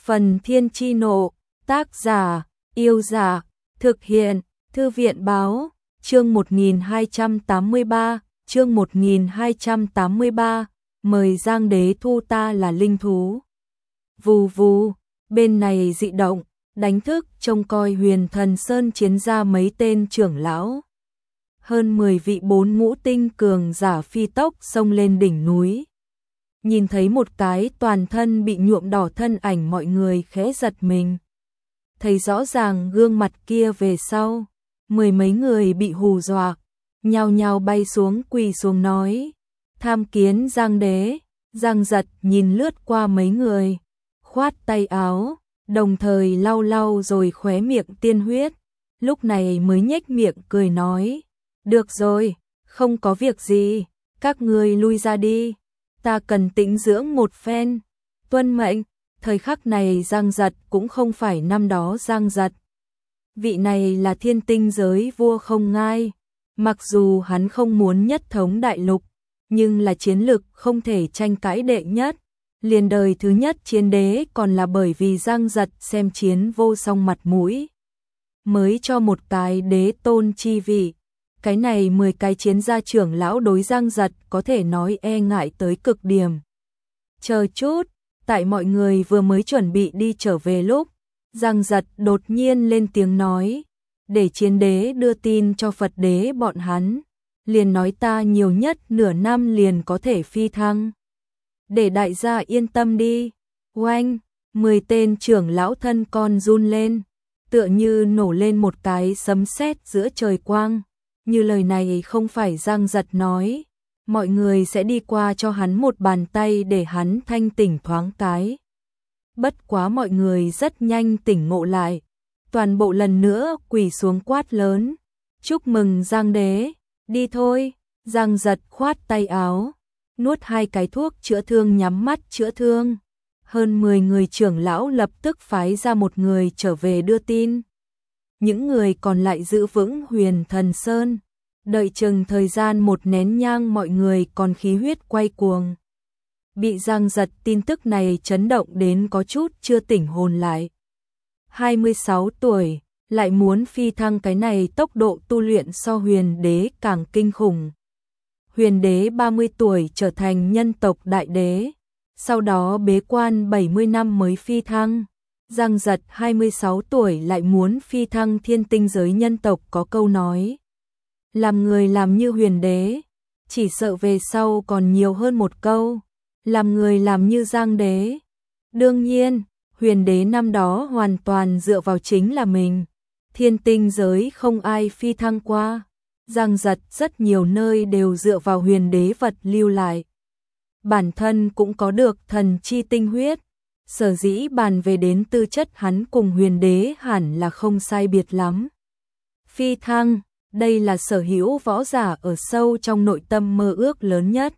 Phần Thiên Chi Nộ, tác giả, Yêu Giả, thực hiện, Thư viện Báo, chương 1283, mời Giang Đế thu ta là linh thú. Vù vù, bên này dị động, đánh thức trông coi Huyền Thần Sơn chiến ra mấy tên trưởng lão. Hơn 10 vị 4 ngũ tinh cường giả phi tốc xông lên đỉnh núi. Nhìn thấy một cái toàn thân bị nhuộm đỏ thân ảnh, mọi người khẽ giật mình. Thấy rõ ràng gương mặt kia về sau, 10 mấy người bị hù dọa, nhao nhao bay xuống quỳ xuống nói: tham kiến Giang Đế. Giang Giật nhìn lướt qua mấy người, khoát tay áo, đồng thời lau lau rồi khóe miệng tiên huyết, lúc này mới nhếch miệng cười nói: được rồi, không có việc gì, các ngươi lui ra đi, ta cần tĩnh dưỡng một phen. Tuân mệnh. Thời khắc này Giang Giật cũng không phải năm đó Giang Giật. Vị này là thiên tinh giới vua không ngai, mặc dù hắn không muốn nhất thống đại lục, nhưng là chiến lực không thể tranh cãi đệ nhất. Liền đời thứ nhất chiến đế còn là bởi vì Giang Giật xem chiến vô song mặt mũi, mới cho một cái đế tôn chi vị. Cái này 10 cái chiến gia trưởng lão đối Giang Giật có thể nói e ngại tới cực điểm. Chờ chút, tại mọi người vừa mới chuẩn bị đi trở về lúc, Giang Giật đột nhiên lên tiếng nói: để chiến đế đưa tin cho Phật đế bọn hắn, liền nói ta nhiều nhất nửa năm liền có thể phi thăng. Để đại gia yên tâm đi. Oanh, 10 tên trưởng lão thân con run lên, tựa như nổ lên một cái sấm sét giữa trời quang. Như lời này không phải Giang Giật nói, mọi người sẽ đi qua cho hắn một bàn tay để hắn thanh tỉnh thoáng cái. Bất quá mọi người rất nhanh tỉnh ngộ lại, toàn bộ lần nữa quỳ xuống quát lớn: chúc mừng Giang Đế, đi thôi. Giang Giật khoát tay áo, nuốt 2 cái thuốc chữa thương nhắm mắt chữa thương. Hơn 10 người trưởng lão lập tức phái ra một người trở về đưa tin. Những người còn lại giữ vững Huyền Thần Sơn, đợi chừng thời gian một nén nhang mọi người còn khí huyết quay cuồng. Bị Giang Giật tin tức này chấn động đến có chút chưa tỉnh hồn lại. 26 tuổi, lại muốn phi thăng, cái này tốc độ tu luyện so Huyền Đế càng kinh khủng. Huyền Đế 30 tuổi trở thành nhân tộc đại đế, sau đó bế quan 70 năm mới phi thăng. Giang Giật 26 tuổi lại muốn phi thăng thiên tinh giới nhân tộc, có câu nói: làm người làm như Huyền Đế, chỉ sợ về sau còn nhiều hơn một câu: làm người làm như Giang Đế. Đương nhiên, Huyền Đế năm đó hoàn toàn dựa vào chính là mình. Thiên tinh giới không ai phi thăng qua. Giang Giật rất nhiều nơi đều dựa vào Huyền Đế vật lưu lại. Bản thân cũng có được thần chi tinh huyết. Sở dĩ bàn về đến tư chất, hắn cùng Huyền Đế hẳn là không sai biệt lắm. Phi thăng, đây là sở hữu võ giả ở sâu trong nội tâm mơ ước lớn nhất.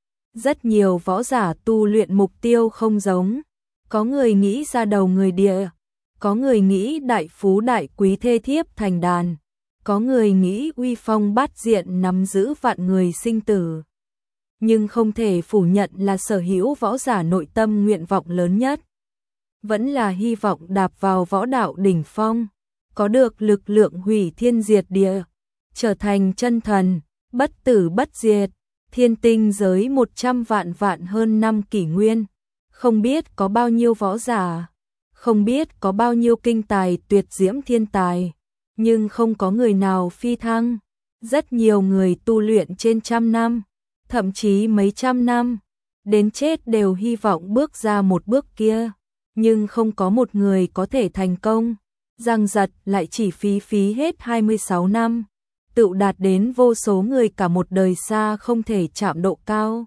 Rất nhiều võ giả tu luyện mục tiêu không giống. Có người nghĩ ra đầu người địa, có người nghĩ đại phú đại quý thê thiếp thành đàn, có người nghĩ uy phong bát diện nắm giữ vạn người sinh tử. Nhưng không thể phủ nhận là sở hữu võ giả nội tâm nguyện vọng lớn nhất vẫn là hy vọng đạp vào võ đạo đỉnh phong, có được lực lượng hủy thiên diệt địa, trở thành chân thần, bất tử bất diệt. Thiên tinh giới 100 vạn hơn năm kỷ nguyên, không biết có bao nhiêu võ giả, không biết có bao nhiêu kinh tài tuyệt diễm thiên tài, nhưng không có người nào phi thăng. Rất nhiều người tu luyện trên trăm năm, thậm chí mấy trăm năm, đến chết đều hy vọng bước ra một bước kia, nhưng không có một người có thể thành công. Giang Giật lại chỉ phí hết 26 năm, tự đạt đến vô số người cả một đời xa không thể chạm độ cao.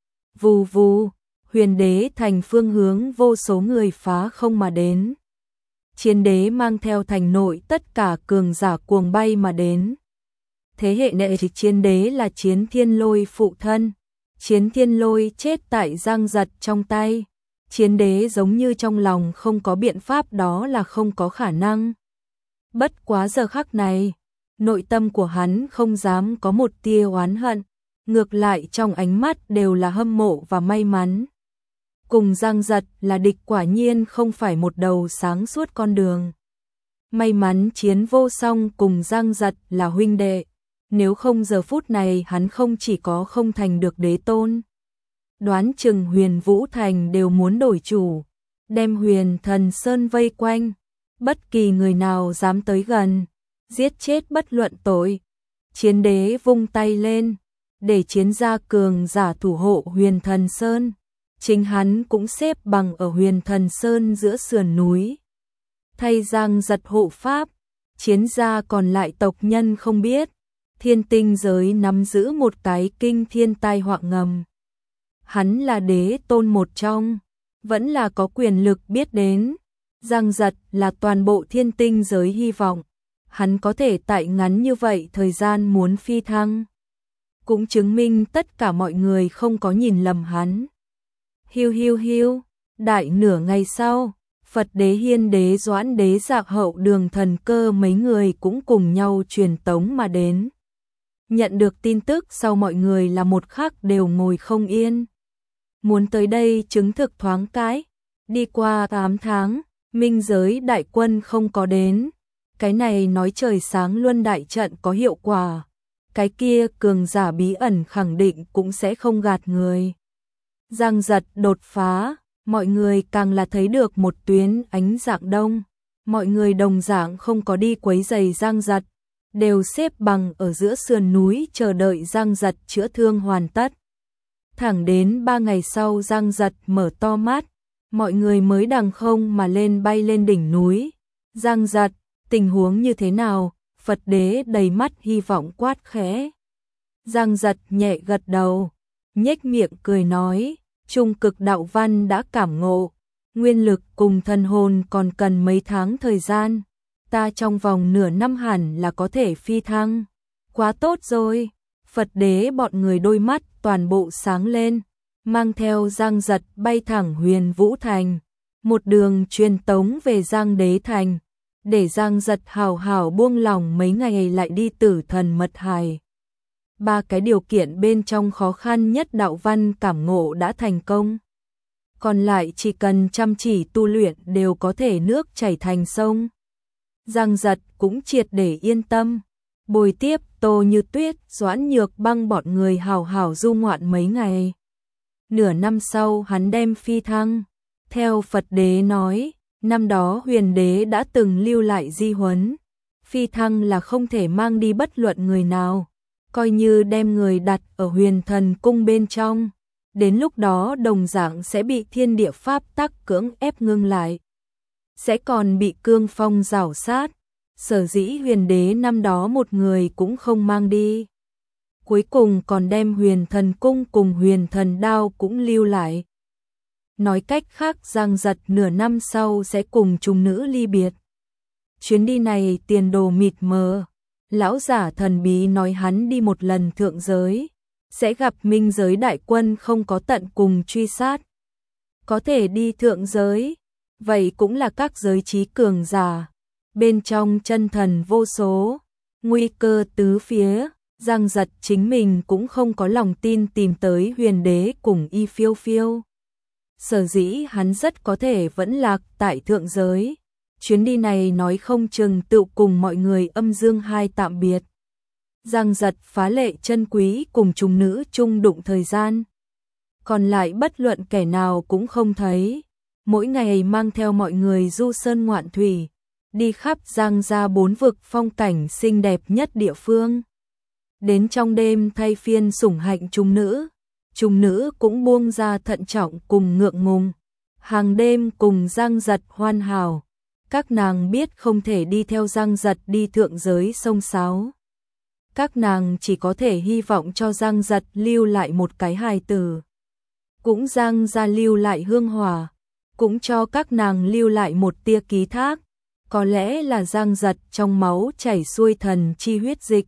Vù vù, Huyền Đế thành phương hướng vô số người phá không mà đến. Chiến đế mang theo thành nội tất cả cường giả cuồng bay mà đến. Thế hệ này thì chiến đế là Chiến Thiên Lôi phụ thân. Chiến Thiên Lôi chết tại Giang Giật trong tay. Chiến đế giống như trong lòng không có biện pháp, đó là không có khả năng. Bất quá giờ khắc này, nội tâm của hắn không dám có một tia oán hận, ngược lại trong ánh mắt đều là hâm mộ và may mắn. cùng Giang Giật là địch quả nhiên không phải một đầu sáng suốt con đường. May mắn Chiến Vô Song cùng Giang Giật là huynh đệ, nếu không giờ phút này hắn không chỉ có không thành được đế tôn. Đoán chừng Huyền Vũ Thành đều muốn đổi chủ, đem Huyền Thần Sơn vây quanh, bất kỳ người nào dám tới gần, giết chết bất luận tội. Chiến đế vung tay lên, để chiến gia cường giả thủ hộ Huyền Thần Sơn, chính hắn cũng xếp bằng ở Huyền Thần Sơn giữa sườn núi. Thay Giang Giật hộ pháp, chiến gia còn lại tộc nhân không biết, thiên tinh giới nắm giữ một cái kinh thiên tai họa ngầm. Hắn là đế tôn một trong, vẫn là có quyền lực biết đến. Giang Giật là toàn bộ thiên tinh giới hy vọng, hắn có thể tại ngắn như vậy thời gian muốn phi thăng, cũng chứng minh tất cả mọi người không có nhìn lầm hắn. Hiu hiu hiu, đại nửa ngày sau, Phật đế, Hiên đế, Doãn đế, Dạc hậu, Đường thần cơ mấy người cũng cùng nhau truyền tống mà đến. Nhận được tin tức sau mọi người là một khắc đều ngồi không yên. Muốn tới đây chứng thực thoáng cái, đi qua 8 tháng, minh giới đại quân không có đến. Cái này nói trời sáng luân đại trận có hiệu quả. Cái kia cường giả bí ẩn khẳng định cũng sẽ không gạt người. Giang Giật đột phá, mọi người càng là thấy được một tuyến ánh dạng đông. Mọi người đồng dạng không có đi quấy rầy Giang Giật, đều xếp bằng ở giữa sườn núi chờ đợi Giang Giật chữa thương hoàn tất. Thẳng đến 3 ngày sau Giang Giật mở to mắt, mọi người mới đằng không mà lên bay lên đỉnh núi. Giang Giật, tình huống như thế nào? Phật đế đầy mắt hy vọng quát khẽ. Giang Giật nhẹ gật đầu, nhếch miệng cười nói, trung cực đạo văn đã cảm ngộ, nguyên lực cùng thần hồn còn cần mấy tháng thời gian, ta trong vòng nửa năm hẳn là có thể phi thăng. Quá tốt rồi. Phật đế bọn người đôi mắt toàn bộ sáng lên, mang theo Giang Giật bay thẳng Huyền Vũ Thành, một đường truyền tống về Giang Đế Thành, để Giang Giật hào hào buông lòng mấy ngày lại đi Tử Thần Mật Hải. 3 cái điều kiện bên trong khó khăn nhất đạo văn cảm ngộ đã thành công. Còn lại chỉ cần chăm chỉ tu luyện đều có thể nước chảy thành sông. Giang Giật cũng triệt để yên tâm. Bồi tiếp Tô Như Tuyết, Doãn Nhược Băng bọn người hào hào du ngoạn mấy ngày. Nửa năm sau hắn đem phi thăng. Theo Phật đế nói, năm đó Huyền đế đã từng lưu lại di huấn. Phi thăng là không thể mang đi bất luận người nào, coi như đem người đặt ở Huyền Thần cung bên trong. Đến lúc đó đồng dạng sẽ bị thiên địa pháp tắc cưỡng ép ngưng lại. Sẽ còn bị cương phong rảo sát. Sở dĩ Huyền đế năm đó một người cũng không mang đi. Cuối cùng còn đem Huyền Thần cung cùng Huyền Thần đao cũng lưu lại. Nói cách khác Giang Giật nửa năm sau sẽ cùng trùng nữ ly biệt. Chuyến đi này tiền đồ mịt mờ. Lão giả thần bí nói hắn đi một lần thượng giới, sẽ gặp minh giới đại quân không có tận cùng truy sát. Có thể đi thượng giới, vậy cũng là các giới trí cường giả. Bên trong chân thần vô số, nguy cơ tứ phía, Giang Giật chính mình cũng không có lòng tin tìm tới Huyền đế cùng Y Phiêu Phiêu. Sở dĩ hắn rất có thể vẫn lạc tại thượng giới. Chuyến đi này nói không chừng tự cùng mọi người âm dương hai tạm biệt. Giang Giật phá lệ chân quý cùng trùng nữ chung đụng thời gian. Còn lại bất luận kẻ nào cũng không thấy. Mỗi ngày mang theo mọi người du sơn ngoạn thủy, đi khắp Giang gia 4 vực phong cảnh xinh đẹp nhất địa phương. Đến trong đêm thay phiên sủng hạnh trùng nữ cũng buông ra thận trọng cùng ngượng ngùng. Hàng đêm cùng Giang Giật hoan hào, các nàng biết không thể đi theo Giang Giật đi thượng giới sông sáo. Các nàng chỉ có thể hy vọng cho Giang Giật lưu lại một cái hài tử. Cũng Giang gia lưu lại hương hỏa, cũng cho các nàng lưu lại một tia ký thác. Có lẽ là Giang Giật trong máu chảy xuôi thần chi huyết dịch,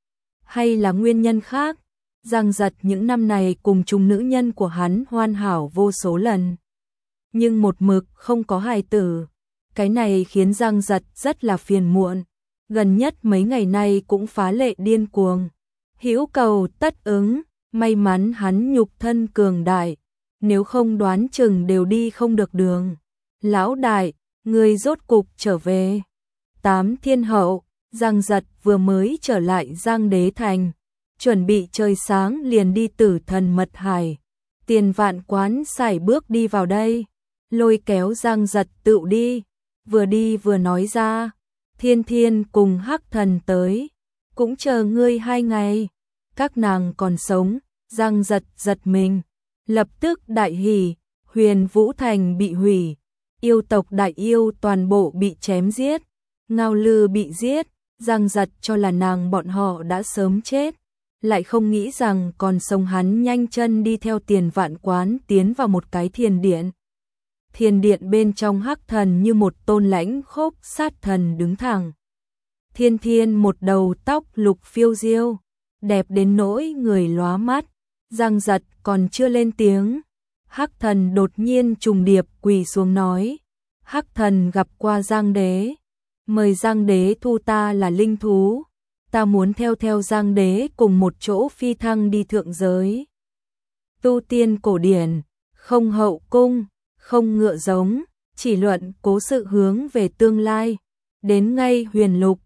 hay là nguyên nhân khác. Giang Giật những năm này cùng chung nữ nhân của hắn hoàn hảo vô số lần, nhưng một mực không có hài tử. Cái này khiến Giang Giật rất là phiền muộn. Gần nhất mấy ngày nay cũng phá lệ điên cuồng, hữu cầu tất ứng. May mắn hắn nhục thân cường đại, nếu không đoán chừng đều đi không được đường. Lão đại, người rốt cục trở về. Tám Thiên Hậu, Giang Giật vừa mới trở lại Giang Đế Thành, chuẩn bị trời sáng liền đi Tử Thần Mật Hải. Tiền Vạn Quán sải bước đi vào đây, lôi kéo Giang Giật tựu đi vừa nói ra, Thiên Thiên cùng Hắc Thần tới, cũng chờ ngươi 2 ngày, các nàng còn sống. Giang Giật giật mình, lập tức đại hỉ, Huyền Vũ Thành bị hủy, yêu tộc đại yêu toàn bộ bị chém giết, Ngao Lư bị giết, Giang Giật cho là nàng bọn họ đã sớm chết, lại không nghĩ rằng còn sống. Hắn nhanh chân đi theo Tiền Vạn Quán tiến vào một cái thiền điện. Thiền điện bên trong Hắc Thần như một tôn lãnh khốc sát thần đứng thẳng. Thiên Thiên một đầu tóc lục phiêu diêu, đẹp đến nỗi người lóa mắt. Giang Giật còn chưa lên tiếng, Hắc Thần đột nhiên trùng điệp quỳ xuống nói: Hắc Thần gặp qua Giang Đế, mời Giang Đế thu ta là linh thú, ta muốn theo Giang Đế cùng một chỗ phi thăng đi thượng giới. Tu tiên cổ điển, không hậu cung, không ngựa giống, chỉ luận cố sự hướng về tương lai. Đến ngay Huyền Lục,